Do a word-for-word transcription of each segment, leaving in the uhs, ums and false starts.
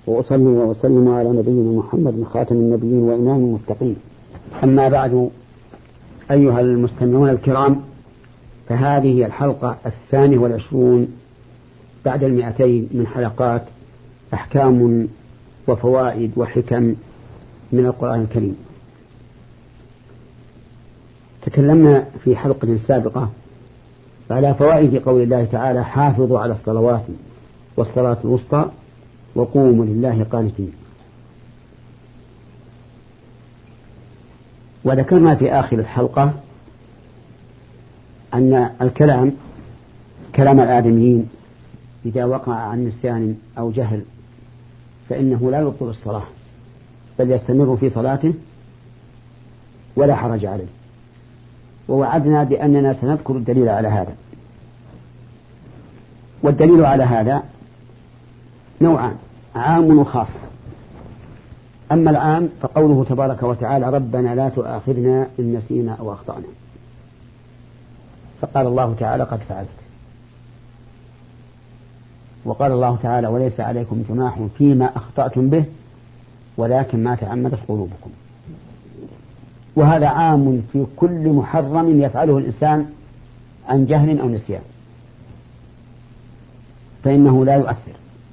وأصلي وأسلم على نبينا محمد خاتم النبيين وإمام المتقين. أما بعد، أيها المستمعون الكرام، فهذه هي الحلقة الثانية والعشرون بعد المئتين من حلقات أحكام وفوائد وحكم من القرآن الكريم. تكلمنا في حلقة سابقة على فوائد قول الله تعالى: حافظوا على الصلوات والصلاة الوسطى وقوموا لله قانتين. وذكرنا في آخر الحلقة أن الكلام كلام الآدميين إذا وقع عن نسيان أو جهل فإنه لا يبطل الصلاة، بل يستمر في صلاته ولا حرج عليه. ووعدنا بأننا سنذكر الدليل على هذا. والدليل على هذا نوعان: عام وخاص. أما العام فقوله تبارك وتعالى: ربنا لا تؤاخذنا إن نسينا أو أخطأنا. فقال الله تعالى: قد فعلت. وقال الله تعالى: وليس عليكم جناح فيما أخطأتم به ولكن ما تعمدت قلوبكم. وهذا عام في كل محرم يفعله الإنسان عن جهل أو نسيان، فإنه لا يؤثر،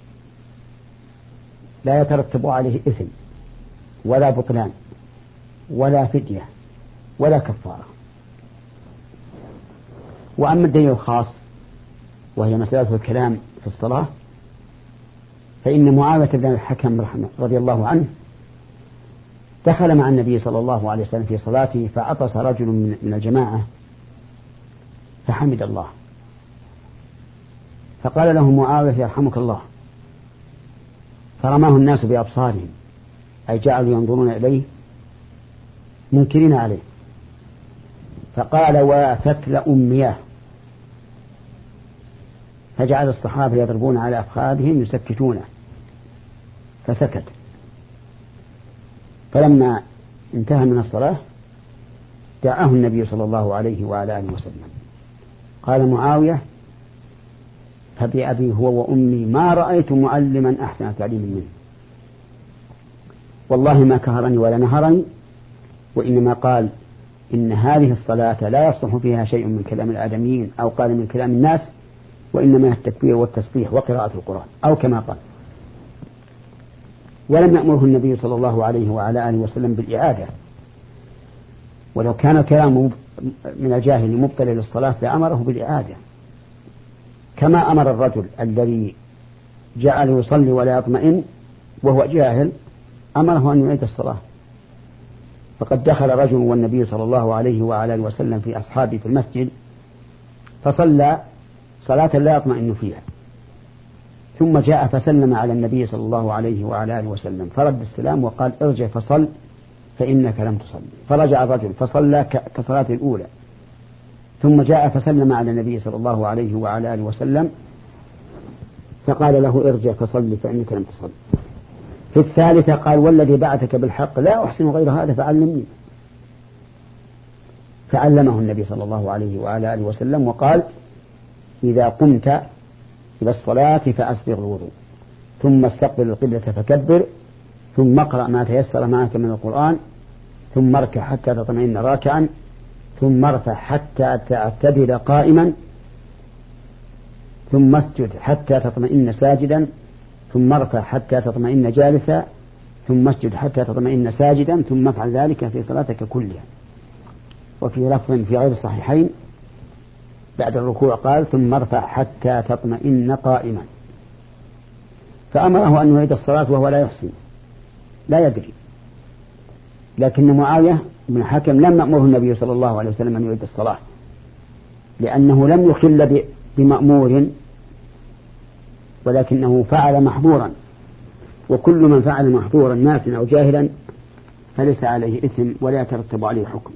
لا يترتب عليه إثم ولا بطلان ولا فدية ولا كفارة. وأما الدليل الخاص وهي مسألة الكلام في الصلاة، فإن معاوية بن الحكم رضي الله عنه دخل مع النبي صلى الله عليه وسلم في صلاته، فعطس رجل من الجماعة فحمد الله، فقال له معاوية: يرحمك الله. فرماه الناس بأبصارهم، أي جعلوا ينظرون إليه منكرين عليه. فقال: وثكل أمياه. فجعل الصحابة يضربون على أفخاذهم يسكتونه، فسكت. فلما انتهى من الصلاة دعاه النبي صلى الله عليه وعلى آله وسلم. قال معاوية: فبأبي هو وأمي ما رأيت معلما أحسن تعليما منه، والله ما كهرني ولا نهرني، وإنما قال إن هذه الصلاة لا يصلح فيها شيء من كلام الآدميين أو قال من كلام الناس، وإنما التكبير والتسبيح وقراءة القرآن، أو كما قال. ولم يأمره النبي صلى الله عليه وعلى آله وسلم بالإعادة، ولو كان الكلام من الجاهل مبطل للصلاة لأمره بالإعادة، كما أمر الرجل الذي جعل يصلي ولا يطمئن وهو جاهل، أمره أن يعيد الصلاة. فقد دخل رجل والنبي صلى الله عليه وعلى آله وسلم في أصحابه في المسجد، فصلى صلاة لا يطمئن فيها، ثم جاء فسلم على النبي صلى الله عليه وعلى آله وسلم، فرد السلام وقال: ارجع فصل فإنك لم تصل. فرجع الرجل فصلى كصلاة الأولى، ثم جاء فسلم على النبي صلى الله عليه وعلى آله وسلم، فقال له: ارجع فصل فإنك لم تصل. في الثالثة قال: والذي بعثك بالحق لا أحسن غير هذا فعلمني. فعلمه النبي صلى الله عليه وعلى آله وسلم وقال: إذا قمت إلى الصلاة فأسبغ الوضوء، ثم استقبل القبلة فكبر، ثم اقرأ ما تيسر معك من القرآن، ثم اركع حتى تطمئن راكعا، ثم ارفع حتى تعتدل قائما، ثم اسجد حتى تطمئن ساجدا، ثم ارفع حتى تطمئن جالسا، ثم اسجد حتى تطمئن ساجدا، ثم افعل ذلك في صلاتك كلها. وفي لفظ في غير الصحيحين بعد الركوع قال: ثم ارفع حتى تطمئن قائما. فأمره أن يعيد الصلاة وهو لا يحسن، لا يدري. لكن معاوية بن الحكم لم يأمره النبي صلى الله عليه وسلم أن يعيد الصلاة، لأنه لم يخل بمأمور، ولكنه فعل محظورا، وكل من فعل محظورا ناسا أو جاهلا فليس عليه إثم ولا يترتب عليه حكم.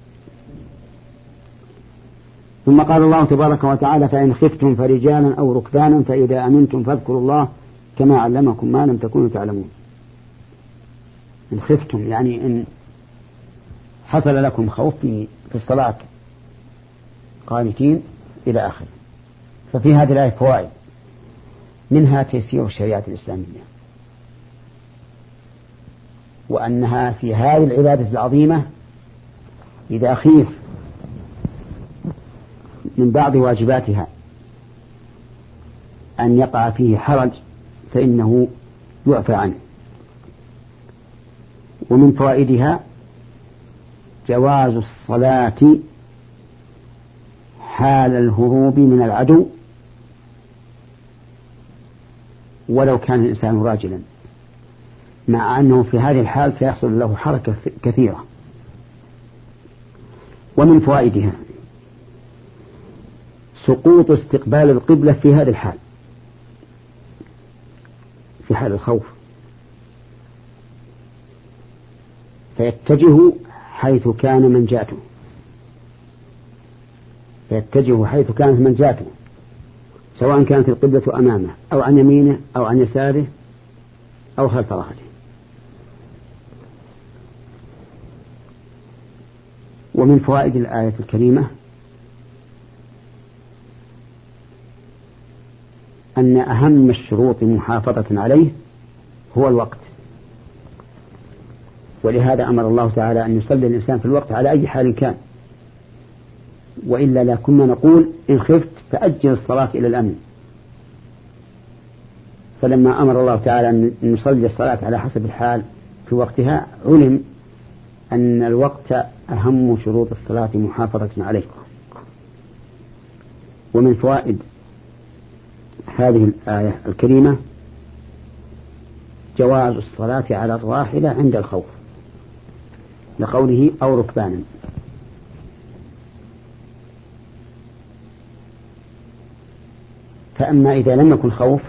ثم قال الله تبارك وتعالى: فإن خفتم فرجالا أو ركبانا فإذا أمنتم فاذكروا الله كما علمكم ما لم تكونوا تعلمون. إن خفتم يعني إن حصل لكم خوف في الصلاة قانتين إلى آخر. ففي هذه الآية فوائد، منها تيسير الشريعة الإسلامية، وأنها في هذه العبادة العظيمة إذا خيف من بعض واجباتها أن يقع فيه حرج فإنه يعفى عنه. ومن فوائدها جواز الصلاة حال الهروب من العدو ولو كان الإنسان راجلا، مع أنه في هذه الحال سيحصل له حركة كثيرة. ومن فوائدها سقوط استقبال القبلة في هذه الحال، في حال الخوف، فيتجه حيث كان منجاته فيتجه حيث كانت منجاته سواء كانت القبلة أمامه أو عن يمينه أو عن يساره أو خلف ظهره. ومن فوائد الآية الكريمة أن أهم الشروط محافظة عليه هو الوقت، ولهذا أمر الله تعالى أن يصلي الإنسان في الوقت على أي حال كان، وإلا لا كنا نقول إن خفت فأجل الصلاة إلى الأمن. فلما أمر الله تعالى أن نصلي الصلاة على حسب الحال في وقتها علم أن الوقت أهم شروط الصلاة محافظة عليه. ومن فوائد هذه الآية الكريمة جواز الصلاة على الراحلة عند الخوف لقوله أو ركبانا. فأما إذا لم يكن خوف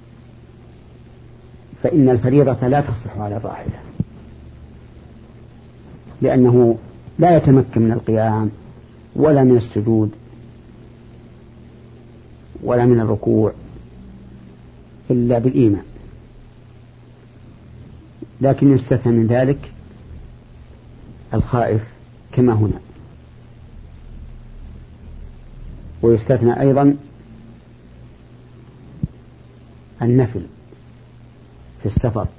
فإن الفريضة لا تصح على الراحلة، لأنه لا يتمكن من القيام ولا من السجود ولا من الركوع إلا بالإيمان. لكن يستثنى من ذلك الخائف كما هنا، ويستثنى أيضا النفل في السفر،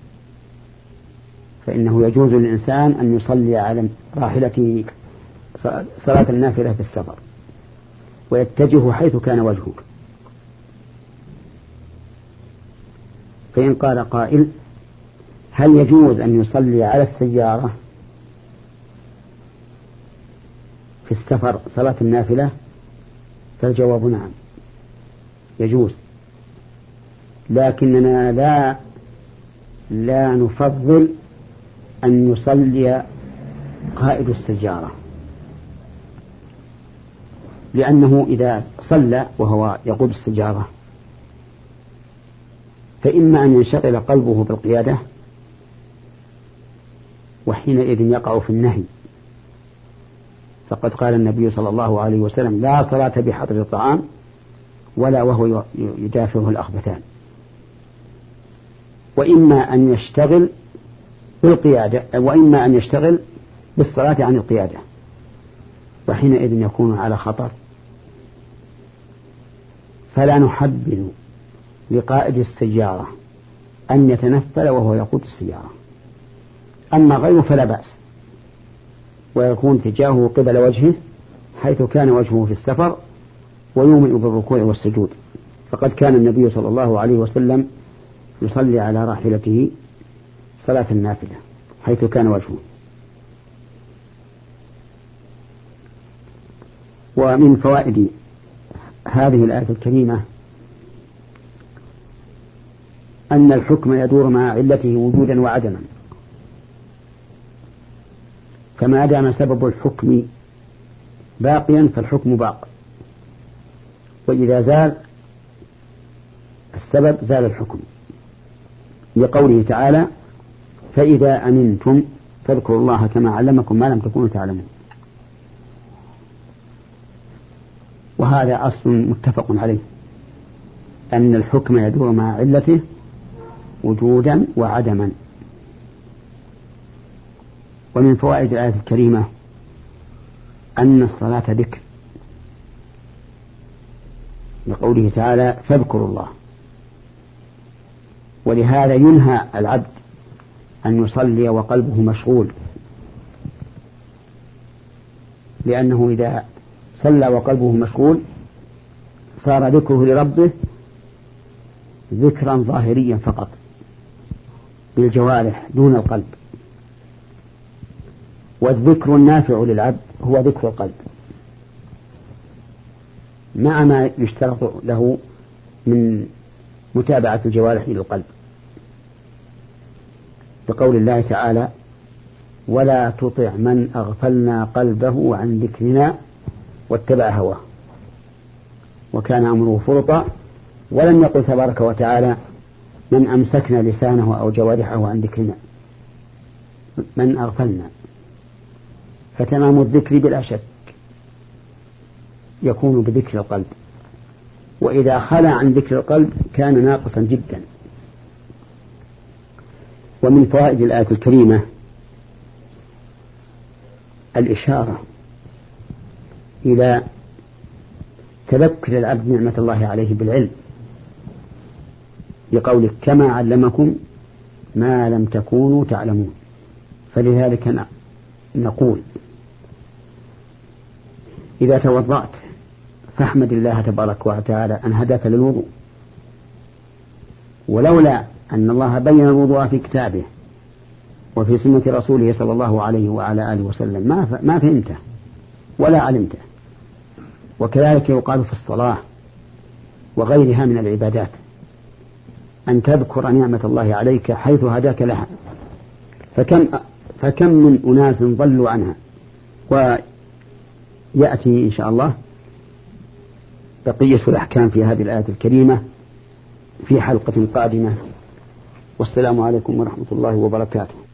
فإنه يجوز للإنسان أن يصلي على راحلته صلاة النافلة في السفر ويتجه حيث كان وجهه. فإن قال قائل هل يجوز أن يصلي على السيارة في السفر صلاة النافلة؟ فالجواب نعم يجوز، لكننا لا لا نفضل أن يصلي قائد السيارة، لأنه إذا صلى وهو يقود السيارة فإما أن ينشغل قلبه بالقيادة وحينئذ يقع في النهي، فقد قال النبي صلى الله عليه وسلم لا صلاة بحضر الطعام ولا وهو يدافعه الأخبثان. وإما أن يشتغل بالقيادة وإما أن يشتغل بالصلاة عن القيادة، وحينئذ يكون على خطر، فلا نحبذ لقائد السيارة أن يتنفل وهو يقود السيارة. أما غيره فلا بأس، ويكون تجاهه قبل وجهه حيث كان وجهه في السفر ويومئ بالركوع والسجود، فقد كان النبي صلى الله عليه وسلم يصلي على راحلته صلاة النافلة حيث كان وجهه. ومن فوائد هذه الآية الكريمة أن الحكم يدور مع علته وجودا وعدما، فما دام سبب الحكم باقيا فالحكم باق، وإذا زال السبب زال الحكم، لقوله تعالى فإذا أمنتم فاذكروا الله كما علمكم ما لم تكونوا تعلمون. وهذا أصل متفق عليه أن الحكم يدور مع علته وجودا وعدما. ومن فوائد الآية الكريمة أن الصلاة ذكر، لقوله تعالى فاذكروا الله، ولهذا ينهى العبد أن يصلي وقلبه مشغول، لأنه إذا صلى وقلبه مشغول صار ذكره لربه ذكرا ظاهريا فقط بالجوارح دون القلب. والذكر النافع للعبد هو ذكر القلب مع ما يشترط له من متابعة الجوارح للقلب، بقول الله تعالى: ولا تطع من أغفلنا قلبه عن ذكرنا واتبع هواه وكان أمره فرطا. ولم يقل تبارك وتعالى: من أمسكنا لسانه أو جوارحه عن ذكرنا، من أغفلنا. فتمام الذكر بلا شك يكون بذكر القلب، وإذا خلى عن ذكر القلب كان ناقصا جدا. ومن فوائد الآية الكريمة الإشارة إلى تذكر العبد نعمة الله عليه بالعلم، بقوله: كما علمكم ما لم تكونوا تعلمون. فلذلك نقول: إذا توضأت فاحمد الله تبارك وتعالى أن هداك للوضوء، ولولا أن الله بين الوضوء في كتابه وفي سنة رسوله صلى الله عليه وعلى آله وسلم ما ما فهمته ولا علمته. وكذلك يقال في الصلاة وغيرها من العبادات أن تذكر نعمة الله عليك حيث هداك لها، فكم فكم من أناس ضلوا عنها. ويأتي إن شاء الله بقية الأحكام في هذه الآية الكريمة في حلقة قادمة. والسلام عليكم ورحمة الله وبركاته.